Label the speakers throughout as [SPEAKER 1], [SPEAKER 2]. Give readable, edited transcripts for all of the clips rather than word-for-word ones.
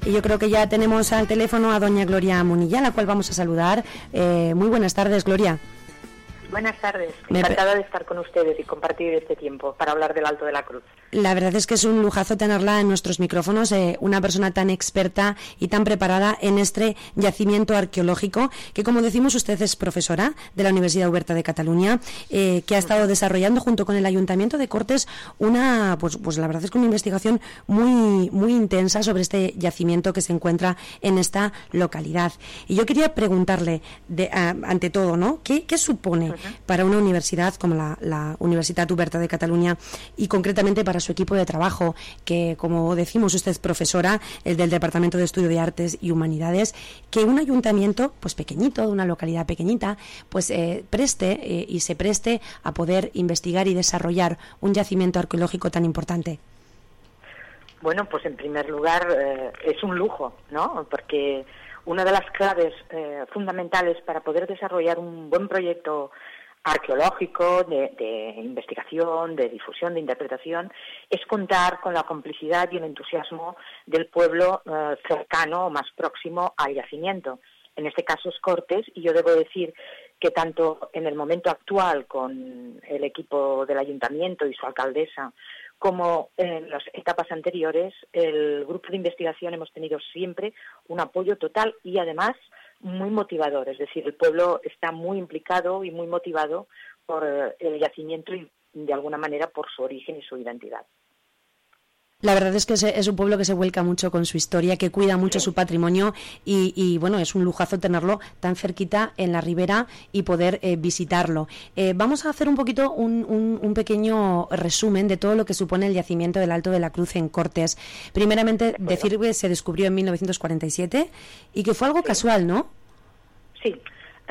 [SPEAKER 1] Y yo creo que ya tenemos al teléfono a doña Gloria Munilla, a la cual vamos a saludar. Muy buenas tardes, Gloria.
[SPEAKER 2] Buenas tardes, encantada de estar con ustedes y compartir este tiempo para hablar del Alto de la Cruz.
[SPEAKER 1] La verdad es que es un lujazo tenerla en nuestros micrófonos, una persona tan experta y tan preparada en este yacimiento arqueológico, que como decimos usted es profesora de la Universidad Oberta de Cataluña, que ha estado desarrollando junto con el Ayuntamiento de Cortes una, pues la verdad es que una investigación muy intensa sobre este yacimiento que se encuentra en esta localidad. Y yo quería preguntarle, ante todo, ¿no? ¿Qué supone para una universidad como la Universitat Oberta de Cataluña y concretamente para su equipo de trabajo, que como decimos usted es profesora del Departamento de Estudio de Artes y Humanidades, que un ayuntamiento pues pequeñito, de una localidad pequeñita, pues preste a poder investigar y desarrollar un yacimiento arqueológico tan importante?
[SPEAKER 2] Bueno, pues en primer lugar es un lujo, ¿no? Porque una de las claves fundamentales para poder desarrollar un buen proyecto arqueológico, de investigación, de difusión, de interpretación, es contar con la complicidad y el entusiasmo del pueblo cercano o más próximo al yacimiento. En este caso es Cortes, y yo debo decir que tanto en el momento actual con el equipo del ayuntamiento y su alcaldesa, como en las etapas anteriores, el grupo de investigación hemos tenido siempre un apoyo total y además muy motivador, es decir, el pueblo está muy implicado y muy motivado por el yacimiento y de alguna manera por su origen y su identidad.
[SPEAKER 1] La verdad es que es un pueblo que se vuelca mucho con su historia, que cuida mucho su patrimonio y bueno, es un lujazo tenerlo tan cerquita en la ribera y poder visitarlo. Vamos a hacer un poquito un pequeño resumen de todo lo que supone el yacimiento del Alto de la Cruz en Cortes. Primeramente, decir que se descubrió en 1947 y que fue algo casual, ¿no?
[SPEAKER 2] Sí.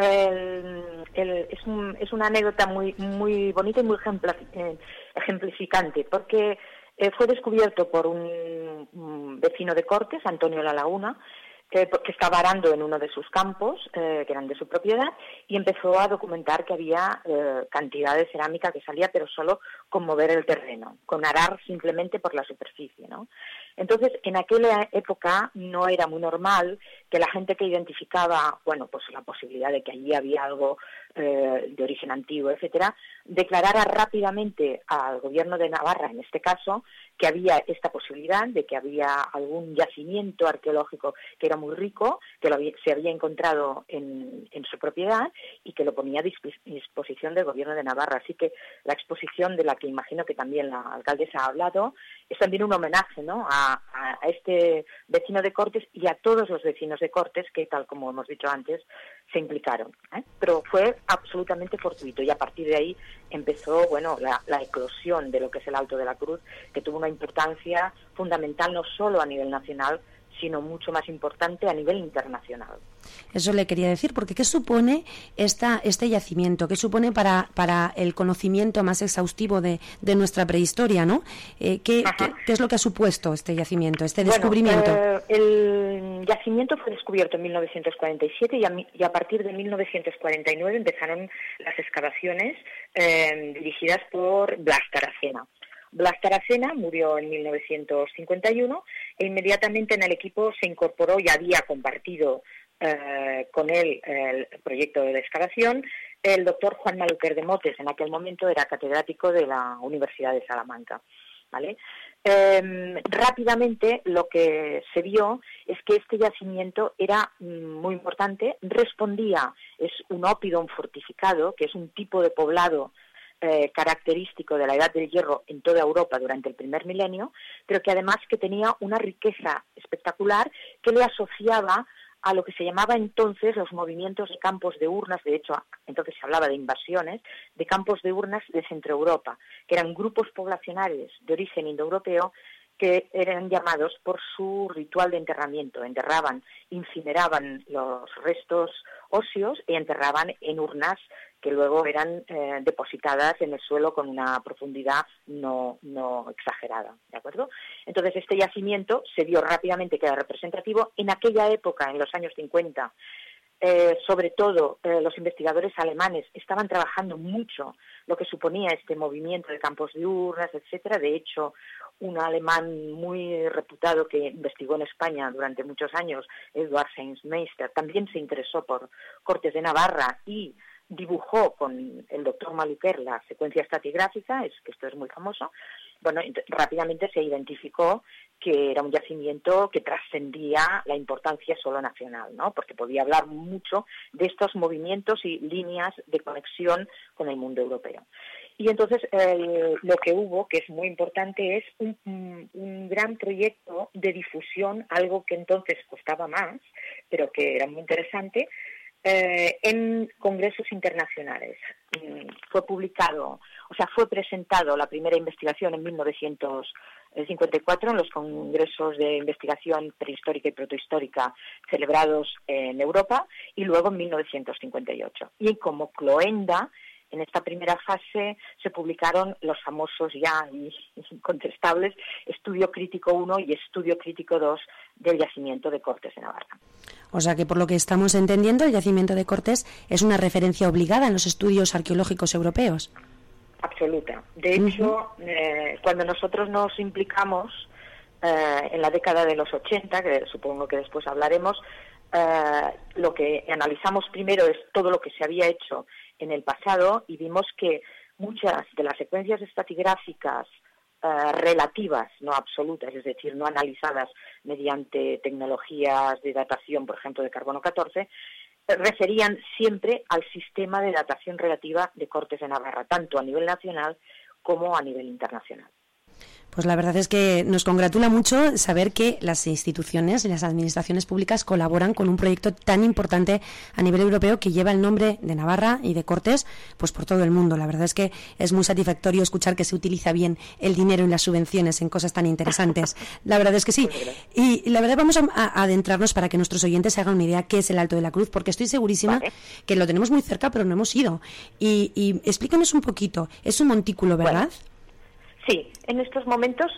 [SPEAKER 2] Es una anécdota muy bonita y muy ejemplificante, porque fue descubierto por un vecino de Cortes, Antonio La Laguna, que estaba arando en uno de sus campos, que eran de su propiedad, y empezó a documentar que había cantidad de cerámica que salía, pero solo con mover el terreno, con arar simplemente por la superficie, ¿no? Entonces, en aquella época no era muy normal que la gente que identificaba, bueno, pues la posibilidad de que allí había algo de origen antiguo, etcétera, declarara rápidamente al gobierno de Navarra, en este caso, que había esta posibilidad de que había algún yacimiento arqueológico que era muy rico, que se había encontrado en su propiedad y que lo ponía a disposición del gobierno de Navarra. Así que la exposición de la que imagino que también la alcaldesa ha hablado es también un homenaje, ¿no?, a este vecino de Cortes y a todos los vecinos de Cortes que, tal como hemos dicho antes, se implicaron, ¿eh? Pero fue absolutamente fortuito y a partir de ahí empezó, bueno, la eclosión de lo que es el Alto de la Cruz, que tuvo una importancia fundamental no solo a nivel nacional, sino mucho más importante a nivel internacional.
[SPEAKER 1] Eso le quería decir, porque ¿qué supone este yacimiento? ¿Qué supone para el conocimiento más exhaustivo de nuestra prehistoria, ¿no? ¿Qué es lo que ha supuesto este yacimiento, este descubrimiento?
[SPEAKER 2] El yacimiento fue descubierto en 1947 y a partir de 1949 empezaron las excavaciones dirigidas por Blas Taracena. Blas Taracena murió en 1951 e inmediatamente en el equipo se incorporó y había compartido con él el proyecto de excavación el doctor Juan Maluquer de Motes. En aquel momento era catedrático de la Universidad de Salamanca, ¿vale? Rápidamente lo que se vio es que este yacimiento era muy importante, respondía, es un oppidum fortificado, que es un tipo de poblado característico de la Edad del Hierro en toda Europa durante el primer milenio, pero que además que tenía una riqueza espectacular que le asociaba a lo que se llamaba entonces los movimientos de campos de urnas. De hecho, entonces se hablaba de invasiones, de campos de urnas de Centro Europa, que eran grupos poblacionales de origen indoeuropeo que eran llamados por su ritual de enterramiento. Enterraban, incineraban los restos óseos y enterraban en urnas que luego eran depositadas en el suelo con una profundidad no exagerada, ¿de acuerdo? Entonces este yacimiento se vio rápidamente que era representativo. En aquella época, en los años 50, sobre todo los investigadores alemanes, estaban trabajando mucho lo que suponía este movimiento de campos de urnas, etcétera. De hecho, un alemán muy reputado que investigó en España durante muchos años, Eduard Seinsmeister, también se interesó por Cortes de Navarra y dibujó con el doctor Maluquer la secuencia estratigráfica, que esto es muy famoso. Bueno, rápidamente se identificó que era un yacimiento que trascendía la importancia solo nacional, ¿no? Porque podía hablar mucho de estos movimientos y líneas de conexión con el mundo europeo. Y entonces lo que hubo, que es muy importante, es un gran proyecto de difusión, algo que entonces costaba más, pero que era muy interesante, en congresos internacionales. Fue presentado la primera investigación en 1954 en los congresos de investigación prehistórica y protohistórica celebrados en Europa, y luego en 1958. Y como cloenda, en esta primera fase se publicaron los famosos ya incontestables Estudio Crítico 1 y Estudio Crítico 2 del yacimiento de Cortes de Navarra.
[SPEAKER 1] O sea que, por lo que estamos entendiendo, el yacimiento de Cortes es una referencia obligada en los estudios arqueológicos europeos.
[SPEAKER 2] Absoluta. De hecho, cuando nosotros nos implicamos en la década de los 80, que supongo que después hablaremos, lo que analizamos primero es todo lo que se había hecho en el pasado, y vimos que muchas de las secuencias estratigráficas relativas, no absolutas, es decir, no analizadas mediante tecnologías de datación, por ejemplo, de carbono 14, referían siempre al sistema de datación relativa de Cortes de Navarra, tanto a nivel nacional como a nivel internacional.
[SPEAKER 1] Pues la verdad es que nos congratula mucho saber que las instituciones y las administraciones públicas colaboran con un proyecto tan importante a nivel europeo que lleva el nombre de Navarra y de Cortes pues por todo el mundo. La verdad es que es muy satisfactorio escuchar que se utiliza bien el dinero y las subvenciones en cosas tan interesantes. La verdad es que sí. Y la verdad vamos a adentrarnos para que nuestros oyentes se hagan una idea qué es el Alto de la Cruz, porque estoy segurísima que lo tenemos muy cerca, pero no hemos ido. Y explícanos un poquito. Es un montículo, ¿verdad?
[SPEAKER 2] Bueno. Sí, en estos momentos,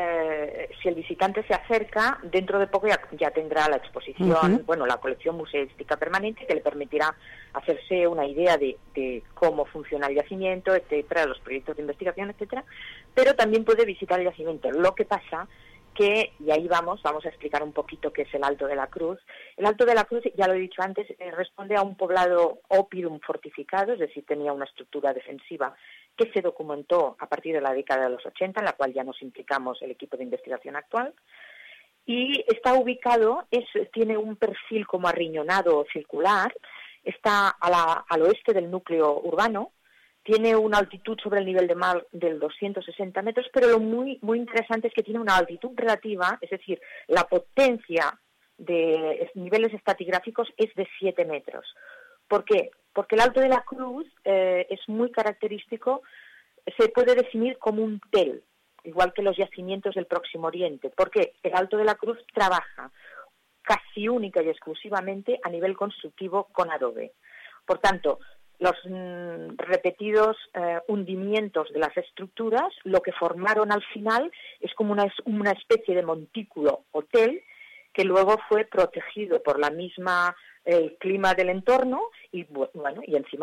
[SPEAKER 2] si el visitante se acerca, dentro de poco ya tendrá la exposición, la colección museística permanente, que le permitirá hacerse una idea de cómo funciona el yacimiento, etcétera, los proyectos de investigación, etcétera, pero también puede visitar el yacimiento. Lo que pasa que, y ahí vamos a explicar un poquito qué es el Alto de la Cruz. El Alto de la Cruz, ya lo he dicho antes, responde a un poblado oppidum fortificado, es decir, tenía una estructura defensiva que se documentó a partir de la década de los 80, en la cual ya nos implicamos el equipo de investigación actual, y está ubicado, tiene un perfil como arriñonado o circular, está al oeste del núcleo urbano, tiene una altitud sobre el nivel de mar del 260 metros, pero lo muy, muy interesante es que tiene una altitud relativa, es decir, la potencia de niveles estratigráficos es de 7 metros. ¿Por qué? Porque el Alto de la Cruz es muy característico, se puede definir como un tel, igual que los yacimientos del Próximo Oriente, porque el Alto de la Cruz trabaja casi única y exclusivamente a nivel constructivo con adobe. Por tanto, los repetidos hundimientos de las estructuras, lo que formaron al final es como una especie de montículo o tel que luego fue protegido por la misma el clima del entorno y encima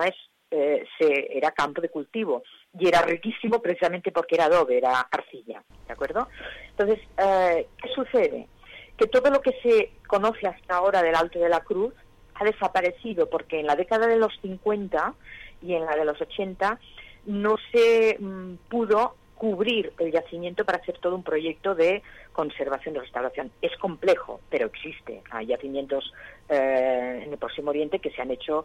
[SPEAKER 2] era campo de cultivo y era riquísimo precisamente porque era adobe, era arcilla, ¿de acuerdo? Entonces, ¿qué sucede? Que todo lo que se conoce hasta ahora del Alto de la Cruz ha desaparecido porque en la década de los 50 y en la de los 80 no se pudo cubrir el yacimiento para hacer todo un proyecto de conservación y restauración. Es complejo, pero existe. Hay yacimientos en el Próximo Oriente que se han hecho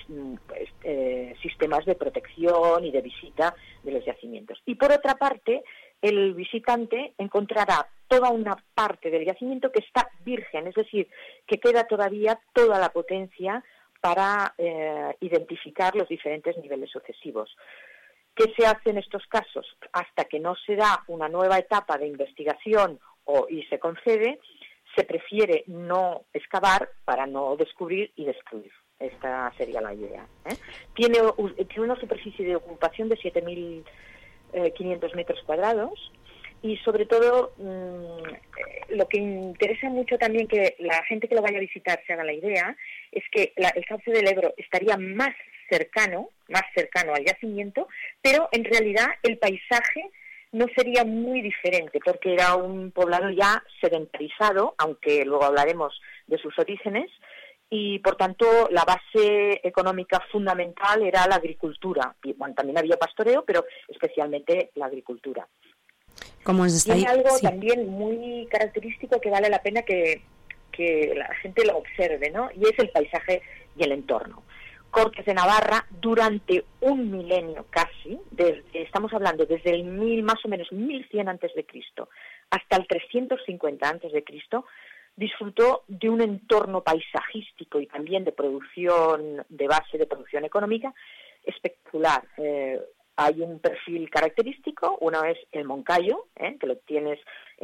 [SPEAKER 2] sistemas de protección y de visita de los yacimientos. Y por otra parte, el visitante encontrará toda una parte del yacimiento que está virgen, es decir, que queda todavía toda la potencia para identificar los diferentes niveles sucesivos. ¿Qué se hace en estos casos? Hasta que no se da una nueva etapa de investigación y se concede, se prefiere no excavar para no descubrir y destruir. Esta sería la idea. Tiene una superficie de ocupación de 7.500 metros cuadrados y sobre todo lo que interesa mucho también que la gente que lo vaya a visitar se haga la idea es que el cauce del Ebro estaría más cercano al yacimiento, pero en realidad el paisaje no sería muy diferente, porque era un poblado ya sedentarizado, aunque luego hablaremos de sus orígenes, y por tanto la base económica fundamental era la agricultura. Y, bueno, también había pastoreo, pero especialmente la agricultura.
[SPEAKER 1] Como
[SPEAKER 2] Tiene algo también muy característico que vale la pena que la gente lo observe, ¿no? Y es el paisaje y el entorno. Cortes de Navarra, durante un milenio casi, estamos hablando desde el más o menos 1100 a.C. hasta el 350 a.C., disfrutó de un entorno paisajístico y también de producción, de base de producción económica espectacular. Hay un perfil característico, uno es el Moncayo, que lo tienes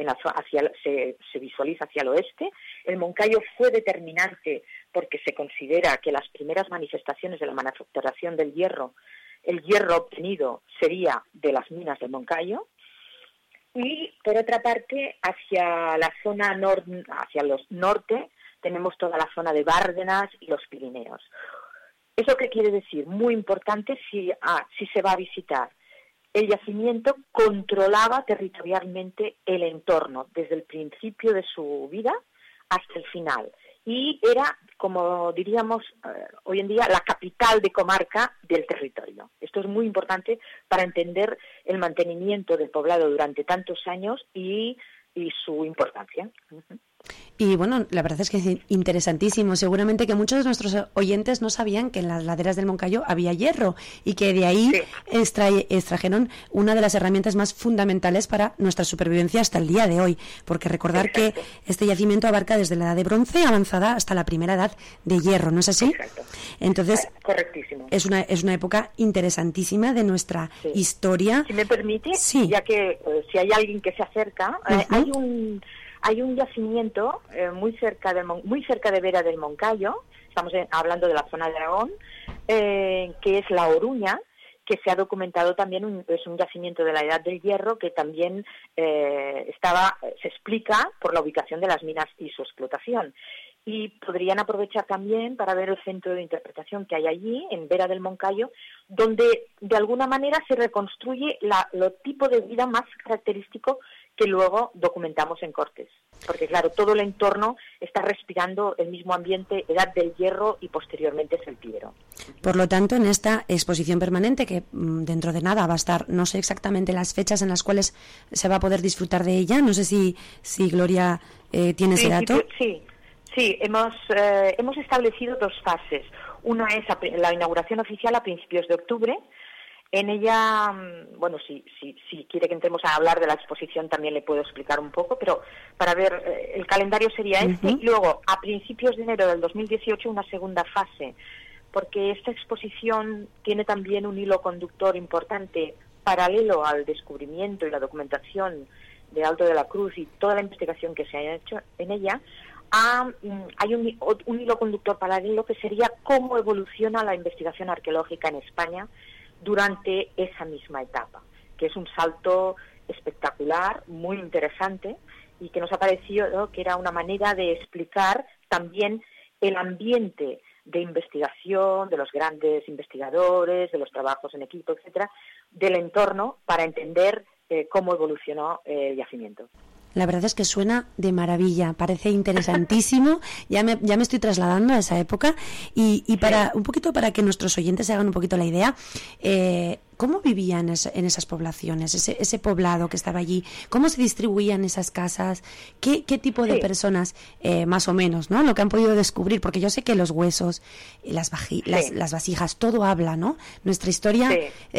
[SPEAKER 2] se visualiza hacia el oeste. El Moncayo fue determinante porque se considera que las primeras manifestaciones de la manufacturación del hierro, el hierro obtenido sería de las minas del Moncayo. Y por otra parte, hacia la zona hacia los norte, tenemos toda la zona de Bárdenas y los Pirineos. ¿Eso qué quiere decir? Muy importante si se va a visitar. El yacimiento controlaba territorialmente el entorno, desde el principio de su vida hasta el final. Y era, como diríamos hoy en día, la capital de comarca del territorio. Esto es muy importante para entender el mantenimiento del poblado durante tantos años y su importancia. Uh-huh.
[SPEAKER 1] Y bueno, la verdad es que es interesantísimo. Seguramente que muchos de nuestros oyentes no sabían que en las laderas del Moncayo había hierro y que de ahí extrajeron una de las herramientas más fundamentales para nuestra supervivencia hasta el día de hoy. Porque recordar Exacto. que este yacimiento abarca desde la edad de bronce avanzada hasta la primera edad de hierro, ¿no es así?
[SPEAKER 2] Exacto.
[SPEAKER 1] Entonces,
[SPEAKER 2] correctísimo.
[SPEAKER 1] Es una época interesantísima de nuestra historia.
[SPEAKER 2] Si me permite, ya que si hay alguien que se acerca, hay un yacimiento muy cerca de Vera del Moncayo, estamos hablando de la zona de Aragón, que es La Oruña, que se ha documentado también, es un yacimiento de la Edad del Hierro que también se explica por la ubicación de las minas y su explotación. Y podrían aprovechar también para ver el centro de interpretación que hay allí, en Vera del Moncayo, donde de alguna manera se reconstruye lo tipo de vida más característico que luego documentamos en Cortes. Porque claro, todo el entorno está respirando el mismo ambiente, Edad del Hierro y posteriormente Celtíbero.
[SPEAKER 1] Por lo tanto, en esta exposición permanente, que dentro de nada va a estar, no sé exactamente las fechas en las cuales se va a poder disfrutar de ella, no sé si Gloria tiene ese dato.
[SPEAKER 2] Sí, hemos establecido 2 fases. Una es la inauguración oficial a principios de octubre. En ella, bueno, si quiere que entremos a hablar de la exposición también le puedo explicar un poco, pero para ver, el calendario sería este. Y luego, a principios de enero del 2018, una segunda fase, porque esta exposición tiene también un hilo conductor importante paralelo al descubrimiento y la documentación de Alto de la Cruz y toda la investigación que se ha hecho en ella. Hay un hilo conductor paralelo que sería cómo evoluciona la investigación arqueológica en España durante esa misma etapa, que es un salto espectacular, muy interesante, y que nos ha parecido que era una manera de explicar también el ambiente de investigación, de los grandes investigadores, de los trabajos en equipo, etcétera, del entorno para entender cómo evolucionó el yacimiento.
[SPEAKER 1] La verdad es que suena de maravilla, parece interesantísimo, ya me estoy trasladando a esa época y para un poquito para que nuestros oyentes se hagan un poquito la idea, ¿cómo vivían en esas poblaciones, ese poblado que estaba allí? ¿Cómo se distribuían esas casas? ¿Qué tipo de personas, más o menos, ¿no? Lo que han podido descubrir, porque yo sé que los huesos, las vasijas, todo habla, ¿no? Nuestra historia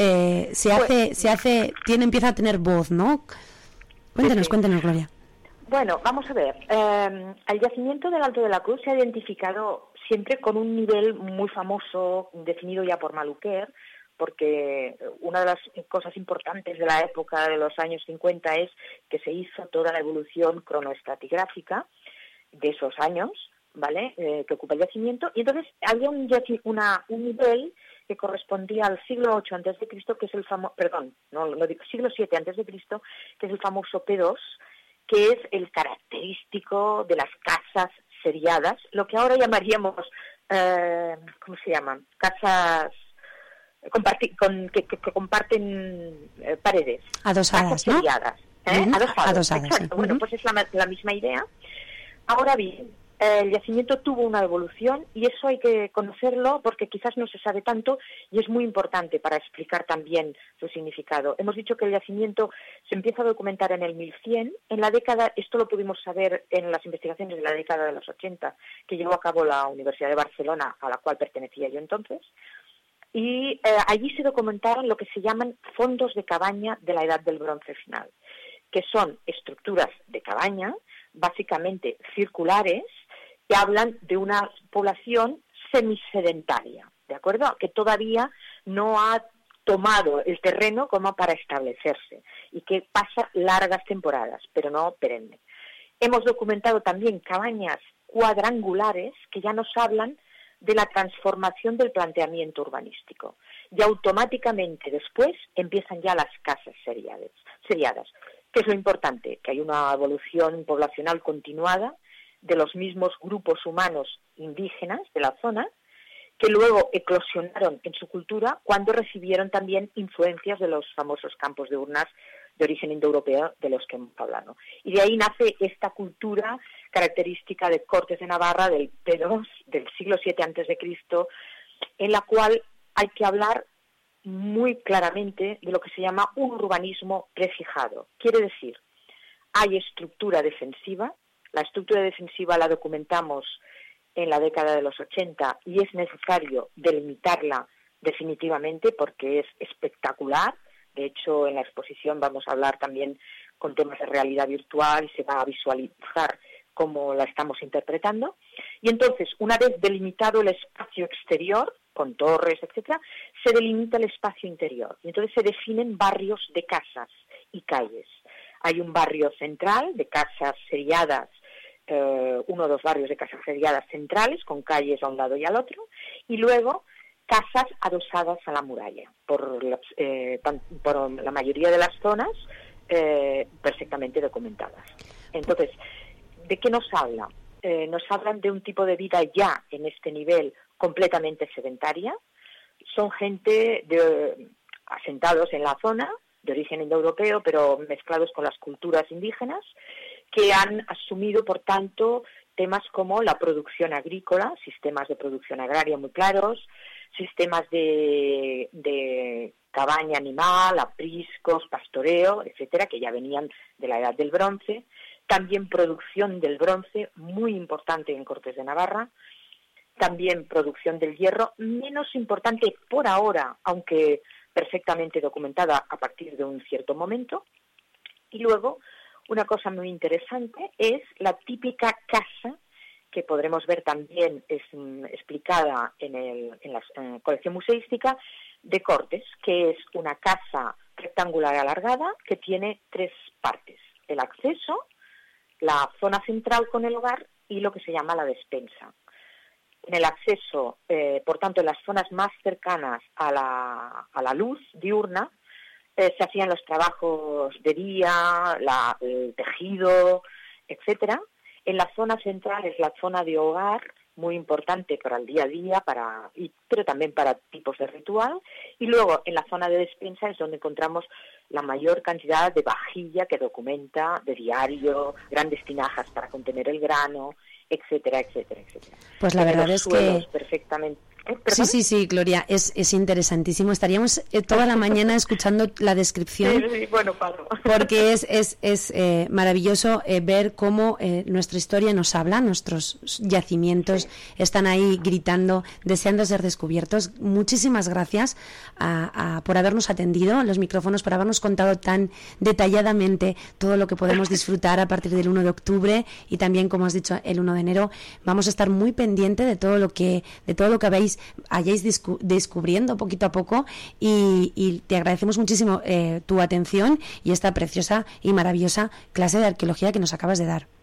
[SPEAKER 1] empieza a tener voz, ¿no? Cuéntanos, Gloria.
[SPEAKER 2] Bueno, vamos a ver. El yacimiento del Alto de la Cruz se ha identificado siempre con un nivel muy famoso, definido ya por Maluquer, porque una de las cosas importantes de la época de los años 50 es que se hizo toda la evolución cronoestratigráfica de esos años, ¿vale? Que ocupa el yacimiento, y entonces había un nivel que correspondía al siglo VIII antes de Cristo, que es el famoso, siglo VII antes de Cristo, que es el famoso P2, que es el característico de las casas seriadas, lo que ahora llamaríamos, ¿cómo se llaman? Casas que comparten paredes.
[SPEAKER 1] Adosadas,
[SPEAKER 2] casas seriadas,
[SPEAKER 1] ¿no?
[SPEAKER 2] Adosadas, exacto.
[SPEAKER 1] Sí.
[SPEAKER 2] Bueno, pues es la misma idea. Ahora bien, el yacimiento tuvo una evolución y eso hay que conocerlo porque quizás no se sabe tanto y es muy importante para explicar también su significado. Hemos dicho que el yacimiento se empieza a documentar en el 1100. En la década, esto lo pudimos saber en las investigaciones de la década de los 80, que llevó a cabo la Universidad de Barcelona, a la cual pertenecía yo entonces. Y allí se documentaron lo que se llaman fondos de cabaña de la Edad del Bronce final, que son estructuras de cabaña, básicamente circulares, que hablan de una población semisedentaria, ¿de acuerdo? Que todavía no ha tomado el terreno como para establecerse y que pasa largas temporadas, pero no perenne. Hemos documentado también cabañas cuadrangulares que ya nos hablan de la transformación del planteamiento urbanístico. Y automáticamente después empiezan ya las casas seriadas. ¿Qué es lo importante? Que hay una evolución poblacional continuada de los mismos grupos humanos indígenas de la zona, que luego eclosionaron en su cultura cuando recibieron también influencias de los famosos campos de urnas de origen indoeuropeo de los que hemos hablado. Y de ahí nace esta cultura característica de Cortes de Navarra del P2, del siglo VII a.C., en la cual hay que hablar muy claramente de lo que se llama un urbanismo prefijado. Quiere decir, hay estructura defensiva. La estructura defensiva la documentamos en la década de los 80 y es necesario delimitarla definitivamente porque es espectacular. De hecho, en la exposición vamos a hablar también con temas de realidad virtual y se va a visualizar cómo la estamos interpretando. Y entonces, una vez delimitado el espacio exterior, con torres, etcétera, se delimita el espacio interior. Y entonces se definen barrios de casas y calles. Hay un barrio central de casas seriadas, uno o dos barrios de casas seriadas centrales, con calles a un lado y al otro, y luego casas adosadas a la muralla, por la mayoría de las zonas perfectamente documentadas. Entonces, ¿de qué nos habla? Nos hablan de un tipo de vida ya en este nivel completamente sedentaria. Son gente asentados en la zona, de origen indoeuropeo, pero mezclados con las culturas indígenas, que han asumido, por tanto, temas como la producción agrícola, sistemas de producción agraria muy claros, sistemas de cabaña animal, apriscos, pastoreo, etcétera, que ya venían de la Edad del Bronce. También producción del bronce, muy importante en Cortes de Navarra. También producción del hierro, menos importante por ahora, aunque perfectamente documentada a partir de un cierto momento. Y luego, una cosa muy interesante es la típica casa, que podremos ver también explicada en la colección museística, de Cortes, que es una casa rectangular alargada que tiene tres partes: el acceso, la zona central con el hogar y lo que se llama la despensa. En el acceso, por tanto, en las zonas más cercanas a la luz diurna, se hacían los trabajos de día, el tejido, etcétera. En la zona central es la zona de hogar, muy importante para el día a día, pero también para tipos de ritual. Y luego, en la zona de despensa es donde encontramos la mayor cantidad de vajilla que documenta, de diario, grandes tinajas para contener el grano, etcétera, etcétera, etcétera.
[SPEAKER 1] Pues la verdad es que
[SPEAKER 2] perfectamente.
[SPEAKER 1] Sí, Gloria, es interesantísimo. Estaríamos toda la mañana escuchando la descripción,
[SPEAKER 2] sí, bueno, Pablo.
[SPEAKER 1] Porque es maravilloso ver cómo nuestra historia nos habla, nuestros yacimientos están ahí gritando, deseando ser descubiertos. Muchísimas gracias por habernos atendido los micrófonos, por habernos contado tan detalladamente todo lo que podemos disfrutar a partir del 1 de octubre y también, como has dicho, el 1 de enero. Vamos a estar muy pendiente de todo lo que hayáis descubriendo poquito a poco y te agradecemos muchísimo tu atención y esta preciosa y maravillosa clase de arqueología que nos acabas de dar.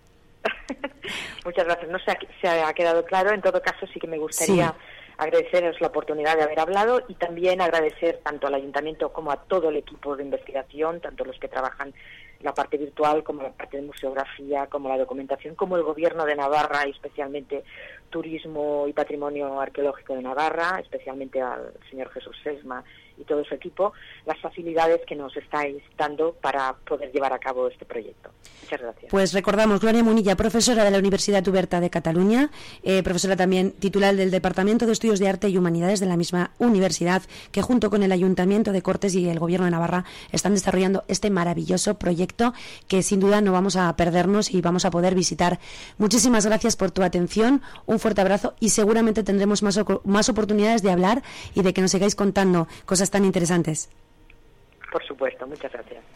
[SPEAKER 2] Muchas gracias. No sé si se ha quedado claro. En todo caso, sí que me gustaría agradeceros la oportunidad de haber hablado y también agradecer tanto al Ayuntamiento como a todo el equipo de investigación, tanto los que trabajan la parte virtual, como la parte de museografía, como la documentación, como el Gobierno de Navarra y especialmente Turismo y Patrimonio Arqueológico de Navarra, especialmente al señor Jesús Sesma y todo su equipo, las facilidades que nos estáis dando para poder llevar a cabo este proyecto. Muchas gracias.
[SPEAKER 1] Pues recordamos, Gloria Munilla, profesora de la Universidad Oberta de Cataluña, profesora también titular del Departamento de Estudios de Arte y Humanidades de la misma universidad, que junto con el Ayuntamiento de Cortes y el Gobierno de Navarra están desarrollando este maravilloso proyecto que sin duda no vamos a perdernos y vamos a poder visitar. Muchísimas gracias por tu atención, un fuerte abrazo y seguramente tendremos más oportunidades de hablar y de que nos sigáis contando cosas tan interesantes.
[SPEAKER 2] Por supuesto, muchas gracias.